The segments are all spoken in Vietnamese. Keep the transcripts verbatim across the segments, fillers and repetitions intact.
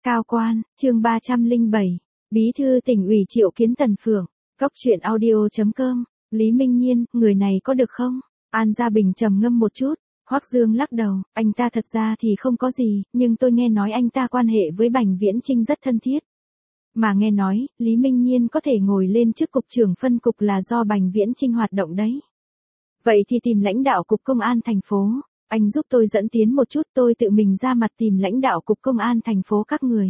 Cao quan, chương ba trăm lẻ bảy, Bí thư tỉnh ủy triệu kiến Tần Phượng, Cóc truyện audio chấm com, Lý Minh Nhiên, người này có được không? An Gia Bình trầm ngâm một chút, Hoắc Dương lắc đầu, anh ta thật ra thì không có gì, nhưng tôi nghe nói anh ta quan hệ với Bành Viễn Chinh rất thân thiết. Mà nghe nói, Lý Minh Nhiên có thể ngồi lên chức cục trưởng phân cục là do Bành Viễn Chinh hoạt động đấy. Vậy thì tìm lãnh đạo cục công an thành phố, anh giúp tôi dẫn tiến một chút, tôi tự mình ra mặt tìm lãnh đạo cục công an thành phố các người.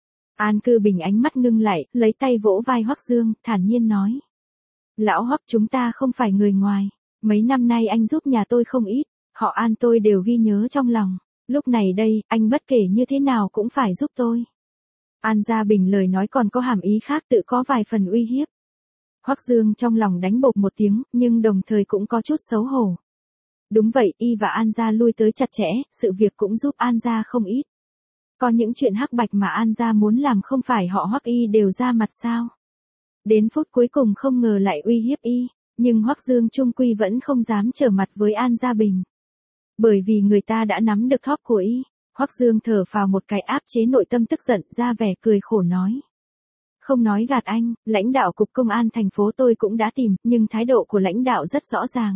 An Cư Bình ánh mắt ngưng lại, lấy tay vỗ vai Hoắc Dương, thản nhiên nói. Lão Hoắc, chúng ta không phải người ngoài, mấy năm nay anh giúp nhà tôi không ít, họ An tôi đều ghi nhớ trong lòng, lúc này đây, anh bất kể như thế nào cũng phải giúp tôi. An Gia Bình lời nói còn có hàm ý khác, tự có vài phần uy hiếp. Hoắc Dương trong lòng đánh bộp một tiếng, nhưng đồng thời cũng có chút xấu hổ. Đúng vậy, y và An Gia lui tới chặt chẽ, sự việc cũng giúp An Gia không ít. Có những chuyện hắc bạch mà An Gia muốn làm không phải họ Hoắc y đều ra mặt sao. Đến phút cuối cùng không ngờ lại uy hiếp y, nhưng Hoắc Dương trung quy vẫn không dám trở mặt với An Gia Bình. Bởi vì người ta đã nắm được thóp của y, Hoắc Dương thở phào một cái, áp chế nội tâm tức giận, ra vẻ cười khổ nói. Không nói gạt anh, lãnh đạo cục công an thành phố tôi cũng đã tìm, nhưng thái độ của lãnh đạo rất rõ ràng.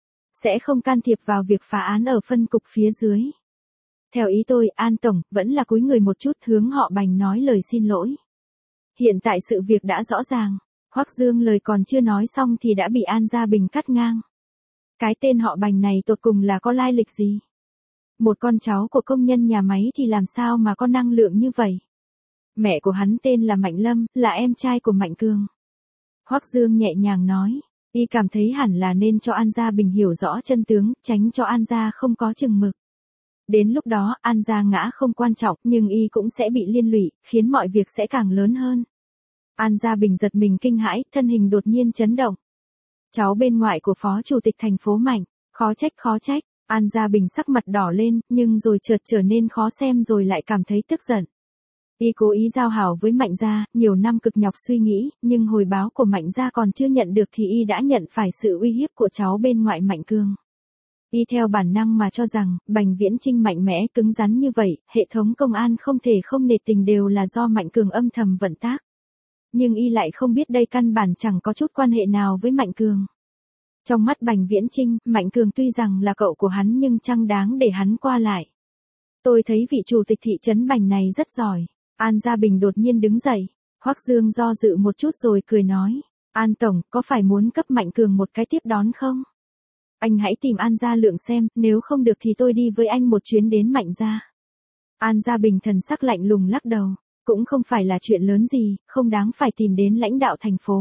Sẽ không can thiệp vào việc phá án ở phân cục phía dưới. Theo ý tôi, An Tổng, vẫn là cúi người một chút, hướng họ Bành nói lời xin lỗi. Hiện tại sự việc đã rõ ràng, Hoắc Dương lời còn chưa nói xong thì đã bị An Gia Bình cắt ngang. Cái tên họ Bành này tột cùng là có lai lịch gì? Một con cháu của công nhân nhà máy thì làm sao mà có năng lượng như vậy? Mẹ của hắn tên là Mạnh Lâm, là em trai của Mạnh Cường. Hoắc Dương nhẹ nhàng nói, y cảm thấy hẳn là nên cho An Gia Bình hiểu rõ chân tướng, tránh cho An Gia không có chừng mực. Đến lúc đó, An Gia ngã không quan trọng, nhưng y cũng sẽ bị liên lụy, khiến mọi việc sẽ càng lớn hơn. An Gia Bình giật mình kinh hãi, thân hình đột nhiên chấn động. Cháu bên ngoại của Phó Chủ tịch thành phố Mạnh, khó trách khó trách, An Gia Bình sắc mặt đỏ lên, nhưng rồi chợt trở nên khó xem rồi lại cảm thấy tức giận. Y cố ý giao hảo với Mạnh Gia, nhiều năm cực nhọc suy nghĩ, nhưng hồi báo của Mạnh Gia còn chưa nhận được thì y đã nhận phải sự uy hiếp của cháu bên ngoại Mạnh Cường. Y theo bản năng mà cho rằng, Bành Viễn Chinh mạnh mẽ cứng rắn như vậy, hệ thống công an không thể không nể tình đều là do Mạnh Cường âm thầm vận tác. Nhưng y lại không biết đây căn bản chẳng có chút quan hệ nào với Mạnh Cường. Trong mắt Bành Viễn Chinh, Mạnh Cường tuy rằng là cậu của hắn nhưng chẳng đáng để hắn qua lại. Tôi thấy vị chủ tịch thị trấn Bành này rất giỏi. An Gia Bình đột nhiên đứng dậy. Hoắc Dương do dự một chút rồi cười nói. An Tổng, có phải muốn cấp Mạnh Cường một cái tiếp đón không? Anh hãy tìm An Gia Lượng xem, nếu không được thì tôi đi với anh một chuyến đến Mạnh Gia. An Gia Bình thần sắc lạnh lùng lắc đầu. Cũng không phải là chuyện lớn gì, không đáng phải tìm đến lãnh đạo thành phố.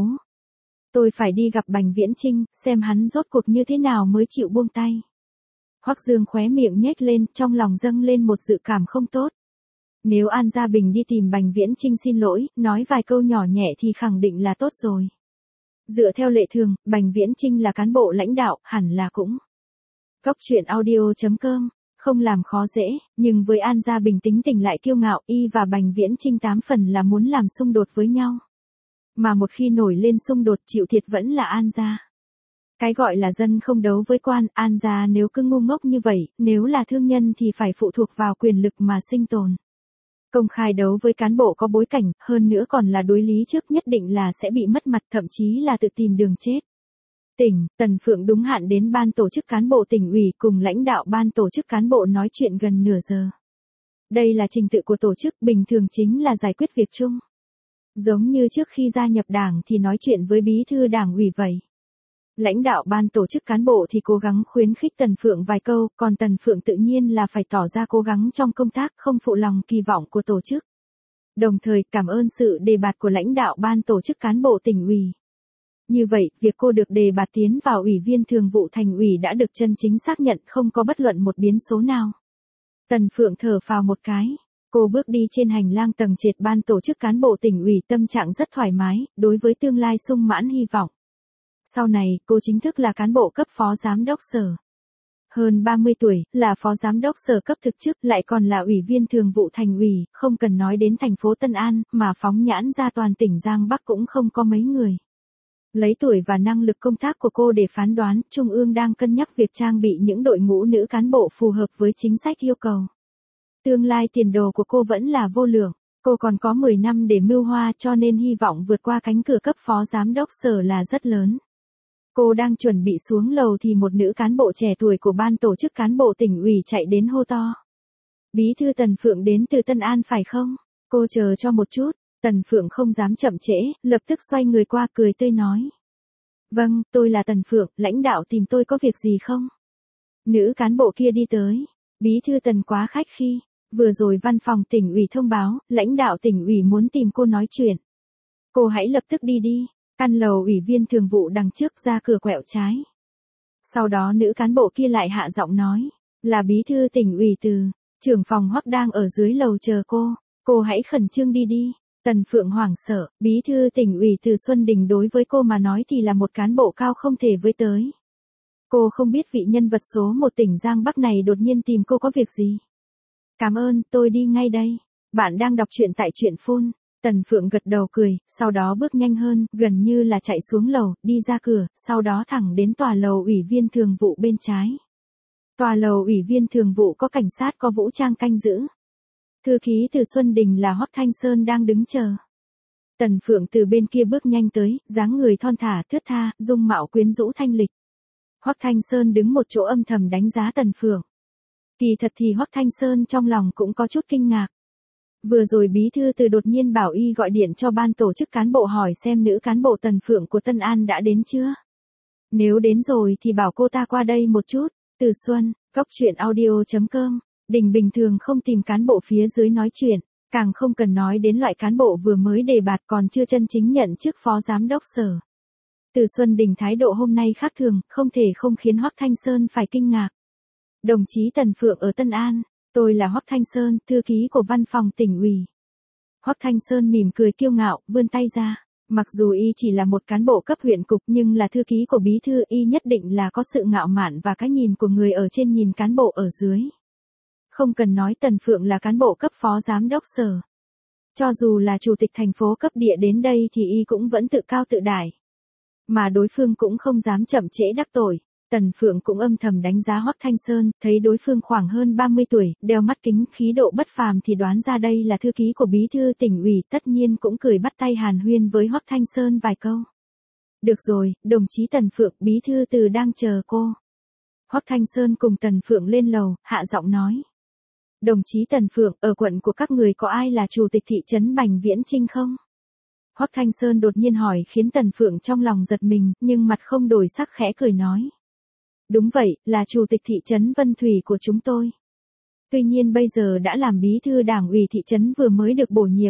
Tôi phải đi gặp Bành Viễn Chinh, xem hắn rốt cuộc như thế nào mới chịu buông tay. Hoắc Dương khóe miệng nhếch lên, trong lòng dâng lên một dự cảm không tốt. Nếu An Gia Bình đi tìm Bành Viễn Chinh xin lỗi, nói vài câu nhỏ nhẹ thì khẳng định là tốt rồi. Dựa theo lệ thường, Bành Viễn Chinh là cán bộ lãnh đạo, hẳn là cũng. Cóc truyện audio chấm com, không làm khó dễ, nhưng với An Gia Bình tính tình lại kiêu ngạo, y và Bành Viễn Chinh tám phần là muốn làm xung đột với nhau. Mà một khi nổi lên xung đột chịu thiệt vẫn là An Gia. Cái gọi là dân không đấu với quan, An Gia nếu cứ ngu ngốc như vậy, nếu là thương nhân thì phải phụ thuộc vào quyền lực mà sinh tồn. Công khai đấu với cán bộ có bối cảnh, hơn nữa còn là đối lý trước, nhất định là sẽ bị mất mặt, thậm chí là tự tìm đường chết. Tỉnh, Tần Phượng đúng hạn đến ban tổ chức cán bộ tỉnh ủy cùng lãnh đạo ban tổ chức cán bộ nói chuyện gần nửa giờ. Đây là trình tự của tổ chức, bình thường chính là giải quyết việc chung. Giống như trước khi gia nhập đảng thì nói chuyện với bí thư đảng ủy vậy. Lãnh đạo ban tổ chức cán bộ thì cố gắng khuyến khích Tần Phượng vài câu, còn Tần Phượng tự nhiên là phải tỏ ra cố gắng trong công tác, không phụ lòng kỳ vọng của tổ chức. Đồng thời cảm ơn sự đề bạt của lãnh đạo ban tổ chức cán bộ tỉnh ủy. Như vậy, việc cô được đề bạt tiến vào ủy viên thường vụ thành ủy đã được chân chính xác nhận, không có bất luận một biến số nào. Tần Phượng thở phào một cái. Cô bước đi trên hành lang tầng trệt ban tổ chức cán bộ tỉnh ủy, tâm trạng rất thoải mái, đối với tương lai sung mãn hy vọng. Sau này, cô chính thức là cán bộ cấp phó giám đốc sở. Hơn ba mươi tuổi, là phó giám đốc sở cấp thực chức, lại còn là ủy viên thường vụ thành ủy, không cần nói đến thành phố Tân An, mà phóng nhãn ra toàn tỉnh Giang Bắc cũng không có mấy người. Lấy tuổi và năng lực công tác của cô để phán đoán, Trung ương đang cân nhắc việc trang bị những đội ngũ nữ cán bộ phù hợp với chính sách yêu cầu. Tương lai tiền đồ của cô vẫn là vô lượng. Cô còn có mười năm để mưu hoa cho nên hy vọng vượt qua cánh cửa cấp phó giám đốc sở là rất lớn. Cô đang chuẩn bị xuống lầu thì một nữ cán bộ trẻ tuổi của ban tổ chức cán bộ tỉnh ủy chạy đến hô to. Bí thư Tần Phượng đến từ Tân An phải không? Cô chờ cho một chút, Tần Phượng không dám chậm trễ, lập tức xoay người qua cười tươi nói. Vâng, tôi là Tần Phượng, lãnh đạo tìm tôi có việc gì không? Nữ cán bộ kia đi tới. Bí thư Tần quá khách khí. Vừa rồi văn phòng tỉnh ủy thông báo, lãnh đạo tỉnh ủy muốn tìm cô nói chuyện. Cô hãy lập tức đi đi. Căn lầu ủy viên thường vụ đằng trước ra cửa quẹo trái. Sau đó nữ cán bộ kia lại hạ giọng nói. Là bí thư tỉnh ủy Từ. Trưởng phòng Hoắc đang ở dưới lầu chờ cô. Cô hãy khẩn trương đi đi. Tần Phượng hoảng sợ, bí thư tỉnh ủy Từ Xuân Đình đối với cô mà nói thì là một cán bộ cao không thể với tới. Cô không biết vị nhân vật số một tỉnh Giang Bắc này đột nhiên tìm cô có việc gì. Cảm ơn, tôi đi ngay đây. Bạn đang đọc truyện tại truyện phone. Tần Phượng gật đầu cười, sau đó bước nhanh hơn, gần như là chạy xuống lầu, đi ra cửa, sau đó thẳng đến tòa lầu ủy viên thường vụ bên trái. Tòa lầu ủy viên thường vụ có cảnh sát có vũ trang canh giữ. Thư ký Từ Xuân Đình là Hoắc Thanh Sơn đang đứng chờ. Tần Phượng từ bên kia bước nhanh tới, dáng người thon thả, thướt tha, dung mạo quyến rũ thanh lịch. Hoắc Thanh Sơn đứng một chỗ âm thầm đánh giá Tần Phượng. Kỳ thật thì Hoắc Thanh Sơn trong lòng cũng có chút kinh ngạc. Vừa rồi bí thư Từ đột nhiên bảo y gọi điện cho ban tổ chức cán bộ hỏi xem nữ cán bộ Tần Phượng của Tân An đã đến chưa. Nếu đến rồi thì bảo cô ta qua đây một chút. Từ Xuân, cốc truyện audio chấm com. Đình bình thường không tìm cán bộ phía dưới nói chuyện, càng không cần nói đến loại cán bộ vừa mới đề bạt còn chưa chân chính nhận chức phó giám đốc sở. Từ Xuân Đình thái độ hôm nay khác thường, không thể không khiến Hoắc Thanh Sơn phải kinh ngạc. Đồng chí Tần Phượng ở Tân An, tôi là Hoắc Thanh Sơn, thư ký của văn phòng tỉnh ủy. Hoắc Thanh Sơn mỉm cười kiêu ngạo, vươn tay ra. Mặc dù y chỉ là một cán bộ cấp huyện cục nhưng là thư ký của bí thư y nhất định là có sự ngạo mạn và cái nhìn của người ở trên nhìn cán bộ ở dưới. Không cần nói Tần Phượng là cán bộ cấp phó giám đốc sở. Cho dù là chủ tịch thành phố cấp địa đến đây thì y cũng vẫn tự cao tự đại. Mà đối phương cũng không dám chậm trễ đắc tội. Tần Phượng cũng âm thầm đánh giá Hoắc Thanh Sơn, thấy đối phương khoảng hơn ba mươi tuổi, đeo mắt kính, khí độ bất phàm thì đoán ra đây là thư ký của bí thư tỉnh ủy, tất nhiên cũng cười bắt tay hàn huyên với Hoắc Thanh Sơn vài câu. Được rồi, đồng chí Tần Phượng, bí thư Từ đang chờ cô. Hoắc Thanh Sơn cùng Tần Phượng lên lầu, hạ giọng nói. Đồng chí Tần Phượng, ở quận của các người có ai là chủ tịch thị trấn Bành Viễn Chinh không? Hoắc Thanh Sơn đột nhiên hỏi khiến Tần Phượng trong lòng giật mình, nhưng mặt không đổi sắc khẽ cười nói. Đúng vậy, là chủ tịch thị trấn Vân Thủy của chúng tôi. Tuy nhiên bây giờ đã làm bí thư đảng ủy thị trấn vừa mới được bổ nhiệm.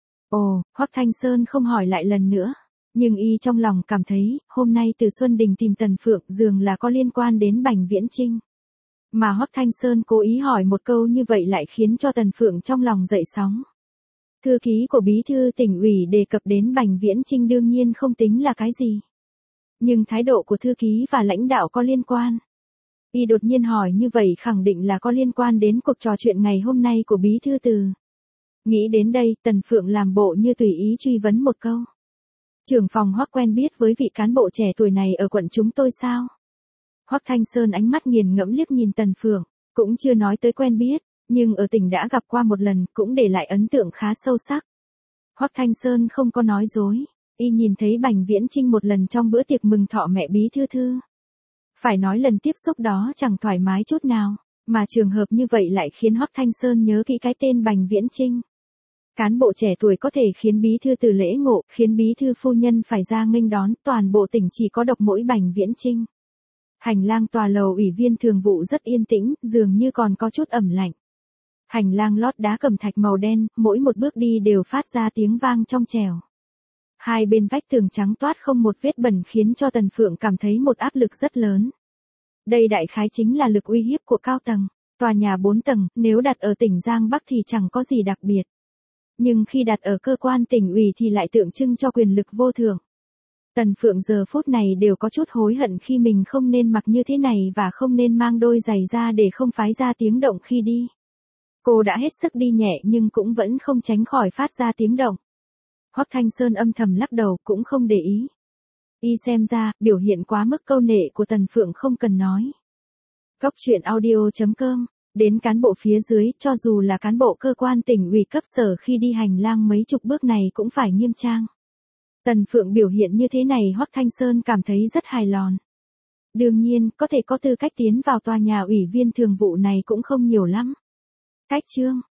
Ồ, Hoắc Thanh Sơn không hỏi lại lần nữa. Nhưng y trong lòng cảm thấy, hôm nay Từ Xuân Đình tìm Tần Phượng dường là có liên quan đến Bành Viễn Chinh. Mà Hoắc Thanh Sơn cố ý hỏi một câu như vậy lại khiến cho Tần Phượng trong lòng dậy sóng. Thư ký của bí thư tỉnh ủy đề cập đến Bành Viễn Chinh đương nhiên không tính là cái gì. Nhưng thái độ của thư ký và lãnh đạo có liên quan. Y đột nhiên hỏi như vậy khẳng định là có liên quan đến cuộc trò chuyện ngày hôm nay của bí thư Từ. Nghĩ đến đây, Tần Phượng làm bộ như tùy ý truy vấn một câu. Trưởng phòng Hoắc quen biết với vị cán bộ trẻ tuổi này ở quận chúng tôi sao? Hoắc Thanh Sơn ánh mắt nghiền ngẫm liếc nhìn Tần Phượng, cũng chưa nói tới quen biết, nhưng ở tỉnh đã gặp qua một lần, cũng để lại ấn tượng khá sâu sắc. Hoắc Thanh Sơn không có nói dối, y nhìn thấy Bành Viễn Chinh một lần trong bữa tiệc mừng thọ mẹ bí thư thư. Phải nói lần tiếp xúc đó chẳng thoải mái chút nào, mà trường hợp như vậy lại khiến Hoắc Thanh Sơn nhớ kỹ cái tên Bành Viễn Chinh. Cán bộ trẻ tuổi có thể khiến bí thư Từ lễ ngộ, khiến bí thư phu nhân phải ra nghênh đón, toàn bộ tỉnh chỉ có độc mỗi Bành Viễn Chinh. Hành lang tòa lầu ủy viên thường vụ rất yên tĩnh, dường như còn có chút ẩm lạnh. Hành lang lót đá cẩm thạch màu đen, mỗi một bước đi đều phát ra tiếng vang trong trẻo. Hai bên vách tường trắng toát không một vết bẩn khiến cho Tần Phượng cảm thấy một áp lực rất lớn. Đây đại khái chính là lực uy hiếp của cao tầng. Tòa nhà bốn tầng, nếu đặt ở tỉnh Giang Bắc thì chẳng có gì đặc biệt. Nhưng khi đặt ở cơ quan tỉnh ủy thì lại tượng trưng cho quyền lực vô thượng. Tần Phượng giờ phút này đều có chút hối hận khi mình không nên mặc như thế này và không nên mang đôi giày ra để không phái ra tiếng động khi đi. Cô đã hết sức đi nhẹ nhưng cũng vẫn không tránh khỏi phát ra tiếng động. Hoắc Thanh Sơn âm thầm lắc đầu cũng không để ý. Y xem ra, biểu hiện quá mức câu nệ của Tần Phượng không cần nói. Cốc truyện audio chấm com Đến cán bộ phía dưới, cho dù là cán bộ cơ quan tỉnh ủy cấp sở khi đi hành lang mấy chục bước này cũng phải nghiêm trang. Tần Phượng biểu hiện như thế này Hoắc Thanh Sơn cảm thấy rất hài lòng. Đương nhiên, có thể có tư cách tiến vào tòa nhà ủy viên thường vụ này cũng không nhiều lắm. Cách chương